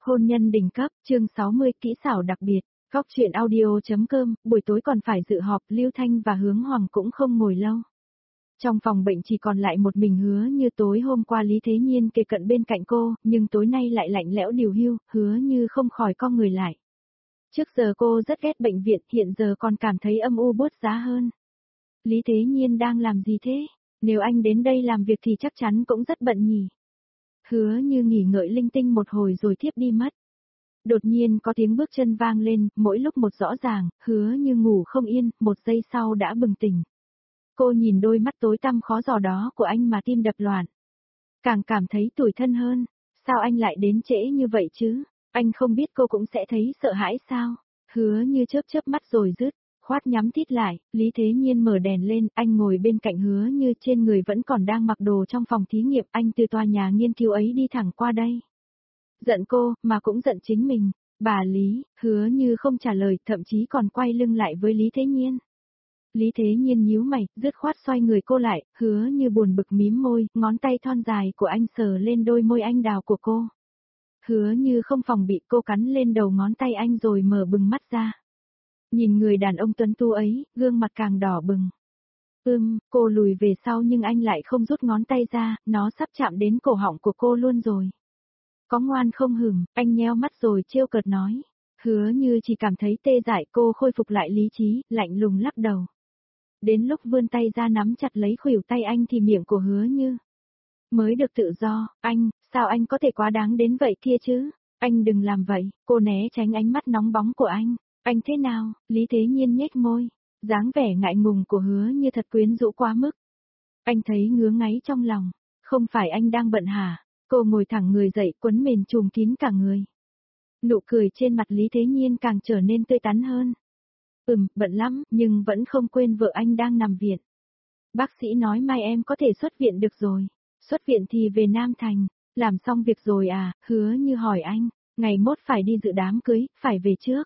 Hôn nhân đỉnh cấp, chương 60, kỹ xảo đặc biệt. Góc truyện audio.com, buổi tối còn phải dự họp, Lưu Thanh và Hướng Hoàng cũng không ngồi lâu. Trong phòng bệnh chỉ còn lại một mình Hứa Như. Tối hôm qua Lý Thế Nhiên kề cận bên cạnh cô, nhưng tối nay lại lạnh lẽo điều hiu, Hứa Như không khỏi co người lại. Trước giờ cô rất ghét bệnh viện, hiện giờ còn cảm thấy âm u buốt giá hơn. Lý Thế Nhiên đang làm gì thế? Nếu anh đến đây làm việc thì chắc chắn cũng rất bận nhỉ. Hứa Như nghỉ ngợi linh tinh một hồi rồi thiếp đi mất. Đột nhiên có tiếng bước chân vang lên, mỗi lúc một rõ ràng, Hứa Như ngủ không yên, một giây sau đã bừng tỉnh. Cô nhìn đôi mắt tối tăm khó dò đó của anh mà tim đập loạn. Càng cảm thấy tủi thân hơn, sao anh lại đến trễ như vậy chứ? Anh không biết cô cũng sẽ thấy sợ hãi sao? Hứa Như chớp chớp mắt rồi dứt khoát nhắm tít lại, Lý Thế Nhiên mở đèn lên, anh ngồi bên cạnh Hứa Như, trên người vẫn còn đang mặc đồ trong phòng thí nghiệm, anh từ tòa nhà nghiên cứu ấy đi thẳng qua đây. Giận cô, mà cũng giận chính mình. Bà Lý, Hứa Như không trả lời, thậm chí còn quay lưng lại với Lý Thế Nhiên. Lý Thế Nhiên nhíu mày, dứt khoát xoay người cô lại, Hứa Như buồn bực mím môi, ngón tay thon dài của anh sờ lên đôi môi anh đào của cô. Hứa Như không phòng bị, cô cắn lên đầu ngón tay anh rồi mở bừng mắt ra. Nhìn người đàn ông tuấn tú ấy, gương mặt càng đỏ bừng. Cô lùi về sau nhưng anh lại không rút ngón tay ra, nó sắp chạm đến cổ họng của cô luôn rồi. Có ngoan không hửng, anh nheo mắt rồi trêu cợt nói. Hứa Như chỉ cảm thấy tê dại, cô khôi phục lại lý trí, lạnh lùng lắc đầu. Đến lúc vươn tay ra nắm chặt lấy khuỷu tay anh thì miệng của Hứa Như mới được tự do. Anh, sao anh có thể quá đáng đến vậy kia chứ? Anh đừng làm vậy. Cô né tránh ánh mắt nóng bóng của anh. Anh thế nào? Lý Thế Nhiên nhếch môi. Dáng vẻ ngại ngùng của Hứa Như thật quyến rũ quá mức. Anh thấy ngứa ngáy trong lòng. Không phải anh đang bận hả? Cô ngồi thẳng người dậy, quấn mền trùm kín cả người. Nụ cười trên mặt Lý Thế Nhiên càng trở nên tươi tắn hơn. Bận lắm, nhưng vẫn không quên vợ anh đang nằm viện. Bác sĩ nói mai em có thể xuất viện được rồi. Xuất viện thì về Nam Thành. Làm xong việc rồi à? Hứa Như hỏi anh. Ngày mốt phải đi dự đám cưới, phải về trước.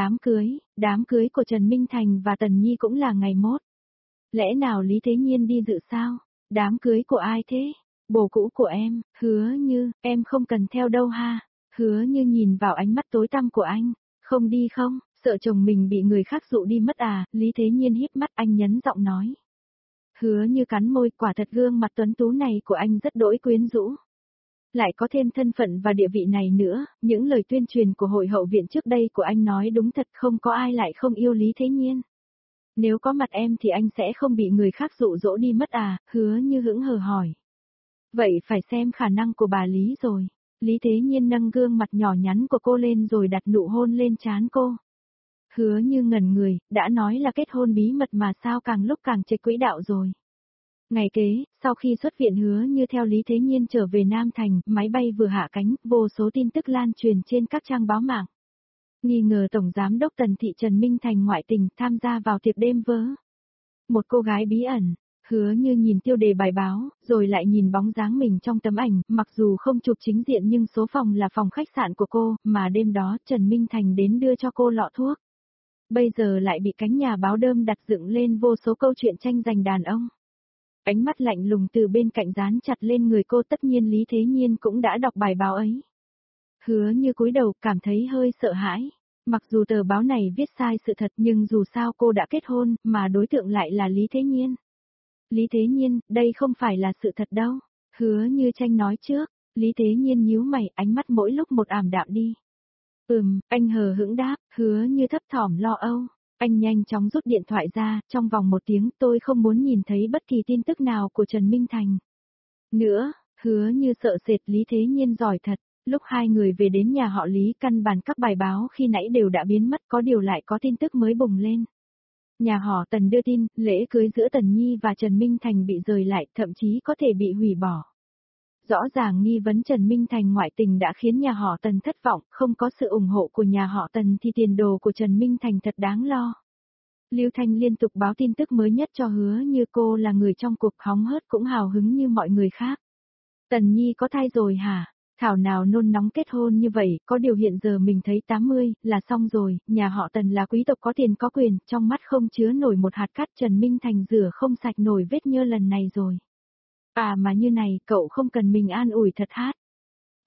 Đám cưới của Trần Minh Thành và Tần Nhi cũng là ngày mốt. Lẽ nào Lý Thế Nhiên đi dự sao? Đám cưới của ai thế? Bồ cũ của em. Hứa Như, em không cần theo đâu ha. Hứa Như nhìn vào ánh mắt tối tăm của anh. Không đi không? Sợ chồng mình bị người khác dụ đi mất à? Lý Thế Nhiên híp mắt, anh nhấn giọng nói. Hứa Như cắn môi, quả thật gương mặt tuấn tú này của anh rất đỗi quyến rũ. Lại có thêm thân phận và địa vị này nữa, những lời tuyên truyền của hội hậu viện trước đây của anh nói đúng thật, không có ai lại không yêu Lý Thế Nhiên. Nếu có mặt em thì anh sẽ không bị người khác dụ dỗ đi mất à? Hứa Như hững hờ hỏi. Vậy phải xem khả năng của bà Lý rồi. Lý Thế Nhiên nâng gương mặt nhỏ nhắn của cô lên rồi đặt nụ hôn lên trán cô. Hứa Như ngẩn người, đã nói là kết hôn bí mật mà sao càng lúc càng chệch quỹ đạo rồi. Ngày kế, sau khi xuất viện Hứa Như theo Lý Thế Nhiên trở về Nam Thành, máy bay vừa hạ cánh, vô số tin tức lan truyền trên các trang báo mạng. Nghi ngờ Tổng Giám đốc Tần Thị Trần Minh Thành ngoại tình tham gia vào tiệc đêm vỡ. Một cô gái bí ẩn. Hứa Như nhìn tiêu đề bài báo, rồi lại nhìn bóng dáng mình trong tấm ảnh, mặc dù không chụp chính diện nhưng số phòng là phòng khách sạn của cô, mà đêm đó Trần Minh Thành đến đưa cho cô lọ thuốc. Bây giờ lại bị cánh nhà báo đơm đặt dựng lên vô số câu chuyện tranh giành đàn ông. Ánh mắt lạnh lùng từ bên cạnh dán chặt lên người cô, tất nhiên Lý Thế Nhiên cũng đã đọc bài báo ấy. Hứa Như cúi đầu, cảm thấy hơi sợ hãi. Mặc dù tờ báo này viết sai sự thật nhưng dù sao cô đã kết hôn, mà đối tượng lại là Lý Thế Nhiên. Lý Thế Nhiên, đây không phải là sự thật đâu. Hứa Như tranh nói trước. Lý Thế Nhiên nhíu mày, ánh mắt mỗi lúc một ảm đạm đi. Anh hờ hững đáp. Hứa Như thấp thỏm lo âu. Anh nhanh chóng rút điện thoại ra, trong vòng 1 tiếng tôi không muốn nhìn thấy bất kỳ tin tức nào của Trần Minh Thành. Nữa, Hứa Như sợ sệt. Lý Thế Nhiên giỏi thật. Lúc hai người về đến nhà họ Lý, căn bản các bài báo khi nãy đều đã biến mất, có điều lại có tin tức mới bùng lên. Nhà họ Tần đưa tin, lễ cưới giữa Tần Nhi và Trần Minh Thành bị dời lại, thậm chí có thể bị hủy bỏ. Rõ ràng nghi vấn Trần Minh Thành ngoại tình đã khiến nhà họ Tần thất vọng, không có sự ủng hộ của nhà họ Tần thì tiền đồ của Trần Minh Thành thật đáng lo. Lưu Thanh liên tục báo tin tức mới nhất cho Hứa Như, cô là người trong cuộc, hóng hớt cũng hào hứng như mọi người khác. Tần Nhi có thai rồi hả? Thảo nào nôn nóng kết hôn như vậy, có điều hiện giờ mình thấy 80, là xong rồi, nhà họ Tần là quý tộc có tiền có quyền, trong mắt không chứa nổi một hạt cát, Trần Minh Thành rửa không sạch nổi vết nhơ lần này rồi. À mà như này, cậu không cần mình an ủi thật hát.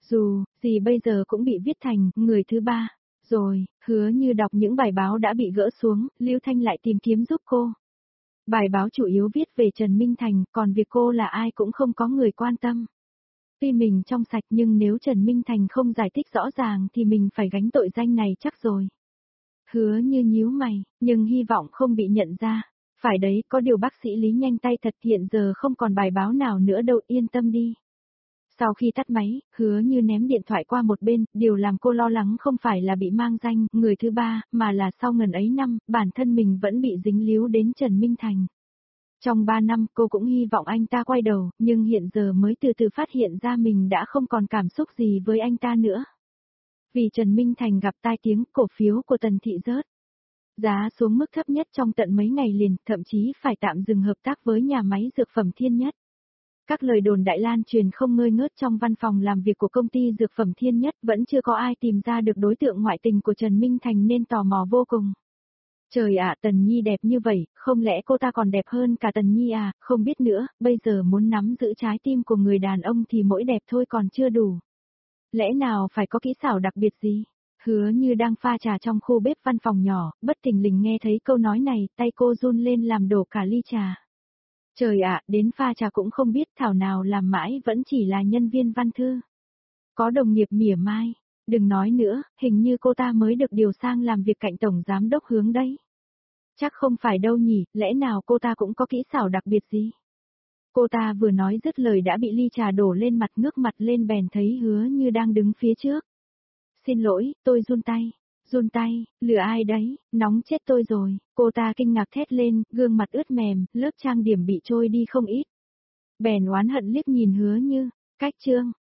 Dù gì bây giờ cũng bị viết thành người thứ ba. Rồi, Hứa Như đọc những bài báo đã bị gỡ xuống, Lưu Thanh lại tìm kiếm giúp cô. Bài báo chủ yếu viết về Trần Minh Thành, còn việc cô là ai cũng không có người quan tâm. Tuy mình trong sạch nhưng nếu Trần Minh Thành không giải thích rõ ràng thì mình phải gánh tội danh này chắc rồi. Hứa Như nhíu mày, nhưng hy vọng không bị nhận ra. Phải đấy, có điều bác sĩ Lý nhanh tay thật, hiện giờ không còn bài báo nào nữa đâu, yên tâm đi. Sau khi tắt máy, Hứa Như ném điện thoại qua một bên, điều làm cô lo lắng không phải là bị mang danh người thứ ba, mà là sau ngần ấy năm, bản thân mình vẫn bị dính líu đến Trần Minh Thành. Trong 3 năm cô cũng hy vọng anh ta quay đầu, nhưng hiện giờ mới từ từ phát hiện ra mình đã không còn cảm xúc gì với anh ta nữa. Vì Trần Minh Thành gặp tai tiếng, cổ phiếu của Tần Thị rớt. Giá xuống mức thấp nhất trong tận mấy ngày liền, thậm chí phải tạm dừng hợp tác với nhà máy dược phẩm Thiên Nhất. Các lời đồn đại lan truyền không ngơi ngớt trong văn phòng làm việc của công ty dược phẩm Thiên Nhất, vẫn chưa có ai tìm ra được đối tượng ngoại tình của Trần Minh Thành nên tò mò vô cùng. Trời ạ, Tần Nhi đẹp như vậy, không lẽ cô ta còn đẹp hơn cả Tần Nhi à, không biết nữa, bây giờ muốn nắm giữ trái tim của người đàn ông thì mỗi đẹp thôi còn chưa đủ. Lẽ nào phải có kỹ xảo đặc biệt gì? Hứa Như đang pha trà trong khu bếp văn phòng nhỏ, bất thình lình nghe thấy câu nói này, tay cô run lên làm đổ cả ly trà. Trời ạ, đến pha trà cũng không biết thảo nào làm mãi vẫn chỉ là nhân viên văn thư. Có đồng nghiệp mỉa mai, đừng nói nữa, hình như cô ta mới được điều sang làm việc cạnh tổng giám đốc Hướng đấy. Chắc không phải đâu nhỉ, lẽ nào cô ta cũng có kỹ xảo đặc biệt gì? Cô ta vừa nói dứt lời đã bị ly trà đổ lên mặt, ngước mặt lên bèn thấy Hứa Như đang đứng phía trước. Xin lỗi, tôi run tay. Run tay, lừa ai đấy, nóng chết tôi rồi. Cô ta kinh ngạc thét lên, gương mặt ướt mềm, lớp trang điểm bị trôi đi không ít. Bèn oán hận liếc nhìn Hứa Như, cách trương,